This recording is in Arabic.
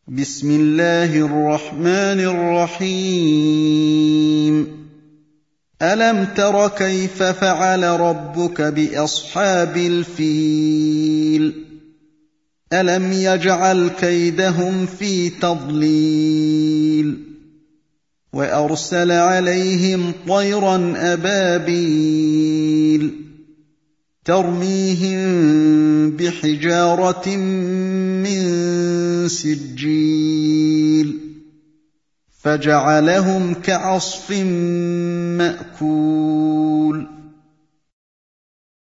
بسم الله الرحمن الرحيم ألم تر كيف فعل ربك بأصحاب الفيل ألم يجعل كيدهم في تضليل وأرسل عليهم طيرا أبابيل ترميهم بحجارة من سجيل فجعلهم كعصف مأكول